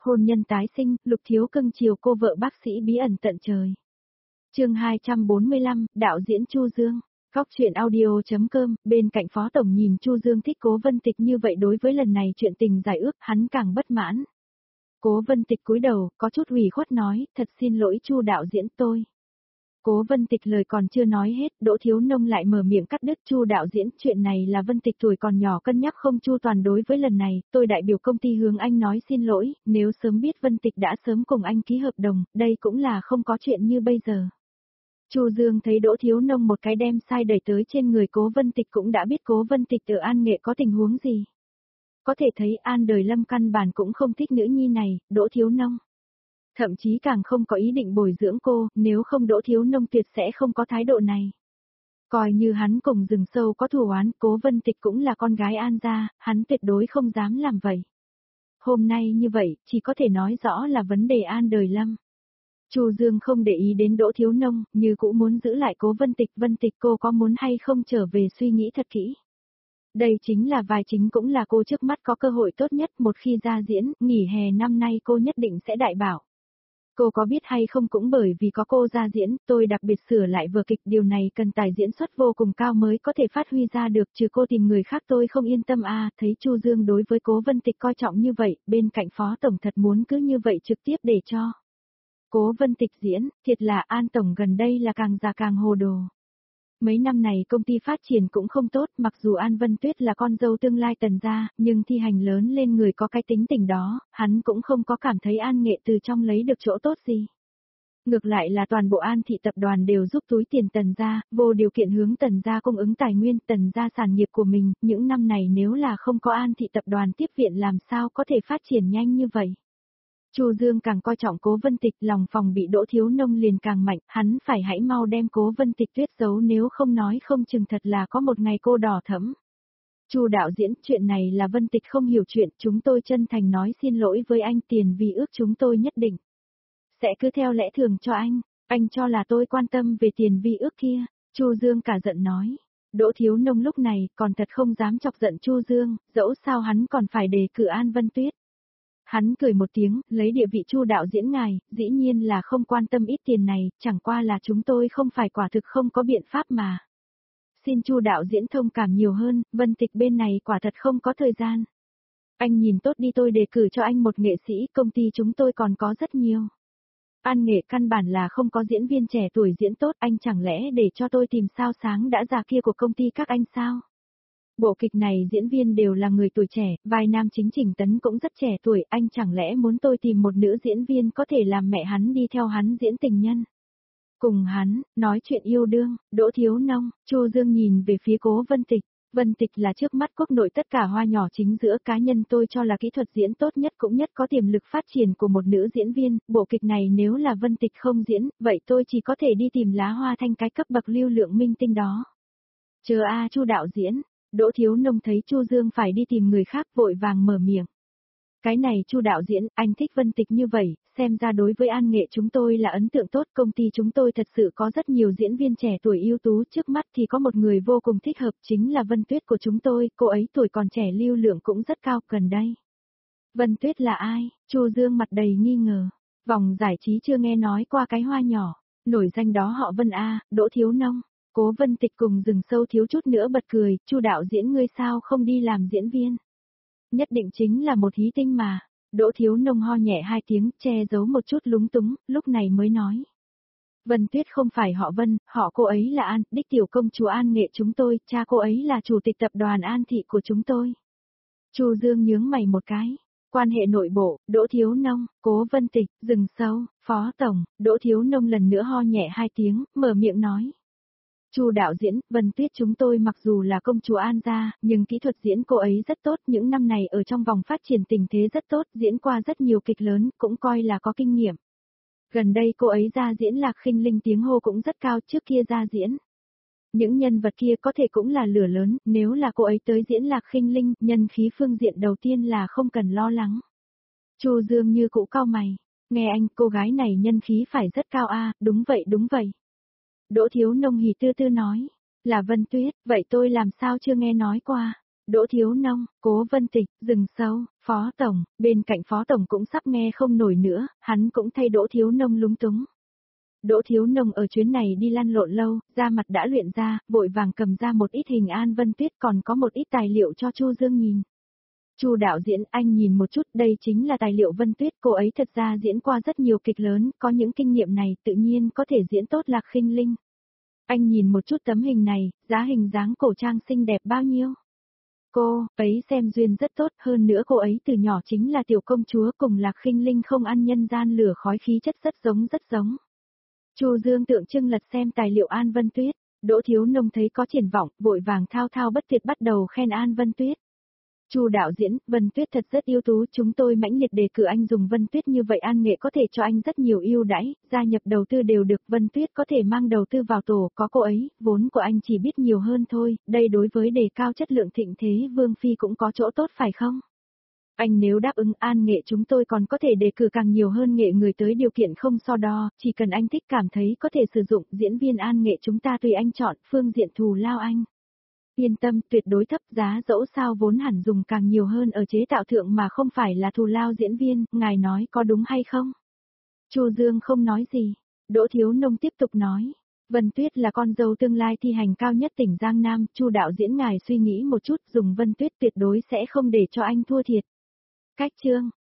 Hôn nhân tái sinh, Lục Thiếu cưng chiều cô vợ bác sĩ bí ẩn tận trời. Chương 245, đạo diễn Chu Dương. Góc truyện audio.com, bên cạnh Phó Tổng nhìn Chu Dương thích Cố Vân Tịch như vậy, đối với lần này chuyện tình giải ước hắn càng bất mãn. Cố Vân Tịch cúi đầu, có chút ủy khuất nói, thật xin lỗi Chu đạo diễn tôi. Cố Vân Tịch lời còn chưa nói hết, Đỗ Thiếu Nông lại mở miệng cắt đứt. Chu đạo diễn, chuyện này là Vân Tịch tuổi còn nhỏ cân nhắc không chu toàn, đối với lần này, tôi đại biểu công ty hướng anh nói xin lỗi, nếu sớm biết Vân Tịch đã sớm cùng anh ký hợp đồng, đây cũng là không có chuyện như bây giờ. Chu Dương thấy Đỗ Thiếu Nông một cái đem sai đẩy tới trên người Cố Vân Tịch, cũng đã biết Cố Vân Tịch ở An Nghệ có tình huống gì. Có thể thấy An Đời Lâm căn bản cũng không thích nữ nhi này, Đỗ Thiếu Nông. Thậm chí càng không có ý định bồi dưỡng cô, nếu không Đỗ Thiếu Nông tuyệt sẽ không có thái độ này. Coi như hắn cùng rừng sâu có thù oán, Cố Vân Tịch cũng là con gái An gia, hắn tuyệt đối không dám làm vậy. Hôm nay như vậy, chỉ có thể nói rõ là vấn đề An Đời Lâm. Chu Dương không để ý đến Đỗ Thiếu Nông, như cũng muốn giữ lại Cố Vân Tịch. Vân Tịch, cô có muốn hay không trở về suy nghĩ thật kỹ. Đây chính là vai chính, cũng là cô trước mắt có cơ hội tốt nhất, một khi ra diễn, nghỉ hè năm nay cô nhất định sẽ đại bảo. Cô có biết hay không, cũng bởi vì có cô ra diễn, tôi đặc biệt sửa lại vở kịch, điều này cần tài diễn xuất vô cùng cao mới có thể phát huy ra được, trừ cô tìm người khác tôi không yên tâm à. Thấy Chu Dương đối với Cố Vân Tịch coi trọng như vậy, bên cạnh Phó Tổng thật muốn cứ như vậy trực tiếp để cho Cố Vân Tịch diễn, thiệt là An Tổng gần đây là càng già càng hồ đồ. Mấy năm này công ty phát triển cũng không tốt, mặc dù An Vân Tuyết là con dâu tương lai Tần gia, nhưng thi hành lớn lên người có cái tính tình đó, hắn cũng không có cảm thấy An Nghệ từ trong lấy được chỗ tốt gì. Ngược lại là toàn bộ An thị tập đoàn đều giúp túi tiền Tần gia, vô điều kiện hướng Tần gia cung ứng tài nguyên, Tần gia sản nghiệp của mình, những năm này nếu là không có An thị tập đoàn tiếp viện làm sao có thể phát triển nhanh như vậy. Chu Dương càng coi trọng Cố Vân Tịch, lòng phòng bị Đỗ Thiếu Nông liền càng mạnh, hắn phải hãy mau đem Cố Vân Tịch tuyết giấu, nếu không nói không chừng thật là có một ngày cô đỏ thẫm. Chu đạo diễn, chuyện này là Vân Tịch không hiểu chuyện, chúng tôi chân thành nói xin lỗi với anh, tiền vì ước chúng tôi nhất định sẽ cứ theo lẽ thường cho anh cho là tôi quan tâm về tiền vi ước kia. Chu Dương cả giận nói. Đỗ Thiếu Nông lúc này còn thật không dám chọc giận Chu Dương, dẫu sao hắn còn phải đề cử An Vân Tuyết. Hắn cười một tiếng, lấy địa vị Chu đạo diễn ngài, dĩ nhiên là không quan tâm ít tiền này, chẳng qua là chúng tôi không phải quả thực không có biện pháp mà. Xin Chu đạo diễn thông cảm nhiều hơn, Vân Tịch bên này quả thật không có thời gian. Anh nhìn tốt đi, tôi đề cử cho anh một nghệ sĩ, công ty chúng tôi còn có rất nhiều. An Nghệ căn bản là không có diễn viên trẻ tuổi diễn tốt, anh chẳng lẽ để cho tôi tìm sao sáng đã già kia của công ty các anh sao? Bộ kịch này diễn viên đều là người tuổi trẻ, vai nam chính Trình Tấn cũng rất trẻ tuổi, anh chẳng lẽ muốn tôi tìm một nữ diễn viên có thể làm mẹ hắn đi theo hắn diễn tình nhân? Cùng hắn, nói chuyện yêu đương, Đỗ Thiếu Nông, Chu Dương nhìn về phía Cố Vân Tịch. Vân Tịch là trước mắt quốc nội tất cả hoa nhỏ chính giữa, cá nhân tôi cho là kỹ thuật diễn tốt nhất cũng nhất có tiềm lực phát triển của một nữ diễn viên, bộ kịch này nếu là Vân Tịch không diễn, vậy tôi chỉ có thể đi tìm Lá Hoa Thanh cái cấp bậc lưu lượng minh tinh đó. Chờ a Chu đạo diễn. Đỗ Thiếu Nông thấy Chu Dương phải đi tìm người khác vội vàng mở miệng. Cái này Chu đạo diễn, anh thích Vân Tịch như vậy, xem ra đối với An Nghệ chúng tôi là ấn tượng tốt, công ty chúng tôi thật sự có rất nhiều diễn viên trẻ tuổi ưu tú, trước mắt thì có một người vô cùng thích hợp, chính là Vân Tuyết của chúng tôi, cô ấy tuổi còn trẻ lưu lượng cũng rất cao, gần đây. Vân Tuyết là ai? Chu Dương mặt đầy nghi ngờ. Vòng giải trí chưa nghe nói qua cái hoa nhỏ, nổi danh đó họ Vân a, Đỗ Thiếu Nông. Cố Vân Tịch cùng rừng sâu thiếu chút nữa bật cười, Chu đạo diễn ngươi sao không đi làm diễn viên? Nhất định chính là một hí tinh mà. Đỗ Thiếu Nông ho nhẹ hai tiếng, che giấu một chút lúng túng, lúc này mới nói. Vân Tuyết không phải họ Vân, họ cô ấy là An, đích tiểu công chúa An Nghệ chúng tôi, cha cô ấy là chủ tịch tập đoàn An thị của chúng tôi. Chu Dương nhướng mày một cái. Quan hệ nội bộ, Đỗ Thiếu Nông, Cố Vân Tịch, rừng sâu, Phó Tổng, Đỗ Thiếu Nông lần nữa ho nhẹ hai tiếng, mở miệng nói. Chu đạo diễn, Vân Tuyết chúng tôi mặc dù là công chúa An gia, nhưng kỹ thuật diễn cô ấy rất tốt, những năm này ở trong vòng phát triển tình thế rất tốt, diễn qua rất nhiều kịch lớn, cũng coi là có kinh nghiệm. Gần đây cô ấy ra diễn Lạc Khinh Linh tiếng hô cũng rất cao, trước kia ra diễn. Những nhân vật kia có thể cũng là lửa lớn, nếu là cô ấy tới diễn Lạc Khinh Linh, nhân khí phương diện đầu tiên là không cần lo lắng. Chu Dương như cũ cau mày, nghe anh, cô gái này nhân khí phải rất cao a, đúng vậy đúng vậy. Đỗ Thiếu Nông hỉ tư tư nói, là Vân Tuyết, vậy tôi làm sao chưa nghe nói qua. Đỗ Thiếu Nông, Cố Vân Tịch, Rừng Sâu, Phó Tổng, bên cạnh Phó Tổng cũng sắp nghe không nổi nữa, hắn cũng thay Đỗ Thiếu Nông lúng túng. Đỗ Thiếu Nông ở chuyến này đi lăn lộn lâu, da mặt đã luyện ra, vội vàng cầm ra một ít hình An Vân Tuyết còn có một ít tài liệu cho Chu Dương nhìn. Chu đạo diễn, anh nhìn một chút, đây chính là tài liệu Vân Tuyết, cô ấy thật ra diễn qua rất nhiều kịch lớn, có những kinh nghiệm này tự nhiên có thể diễn tốt Lạc Khinh Linh. Anh nhìn một chút tấm hình này, giá hình dáng cổ trang xinh đẹp bao nhiêu. Cô ấy xem duyên rất tốt, hơn nữa cô ấy từ nhỏ chính là tiểu công chúa, cùng Lạc Khinh Linh không ăn nhân gian lửa khói, khí chất rất giống. Chu Dương tượng trưng lật xem tài liệu An Vân Tuyết, Đỗ Thiếu Nông thấy có triển vọng, vội vàng thao thao bất tuyệt bắt đầu khen An Vân Tuyết. Chu đạo diễn, Vân Tuyết thật rất ưu tú, chúng tôi mãnh liệt đề cử anh dùng Vân Tuyết, như vậy An Nghệ có thể cho anh rất nhiều ưu đãi, gia nhập đầu tư đều được, Vân Tuyết có thể mang đầu tư vào tổ, có cô ấy, vốn của anh chỉ biết nhiều hơn thôi, đây đối với đề cao chất lượng Thịnh Thế Vương phi cũng có chỗ tốt phải không? Anh nếu đáp ứng An Nghệ chúng tôi còn có thể đề cử càng nhiều hơn nghệ người tới, điều kiện không so đo, chỉ cần anh thích cảm thấy có thể sử dụng, diễn viên An Nghệ chúng ta tùy anh chọn, phương diện thù lao anh. Yên tâm, tuyệt đối thấp giá, dẫu sao vốn hẳn dùng càng nhiều hơn ở chế tạo thượng mà không phải là thù lao diễn viên, ngài nói có đúng hay không? Chu Dương không nói gì, Đỗ Thiếu Nông tiếp tục nói. Vân Tuyết là con dâu tương lai thi hành cao nhất tỉnh Giang Nam, Chu đạo diễn ngài suy nghĩ một chút, dùng Vân Tuyết tuyệt đối sẽ không để cho anh thua thiệt. Cách chương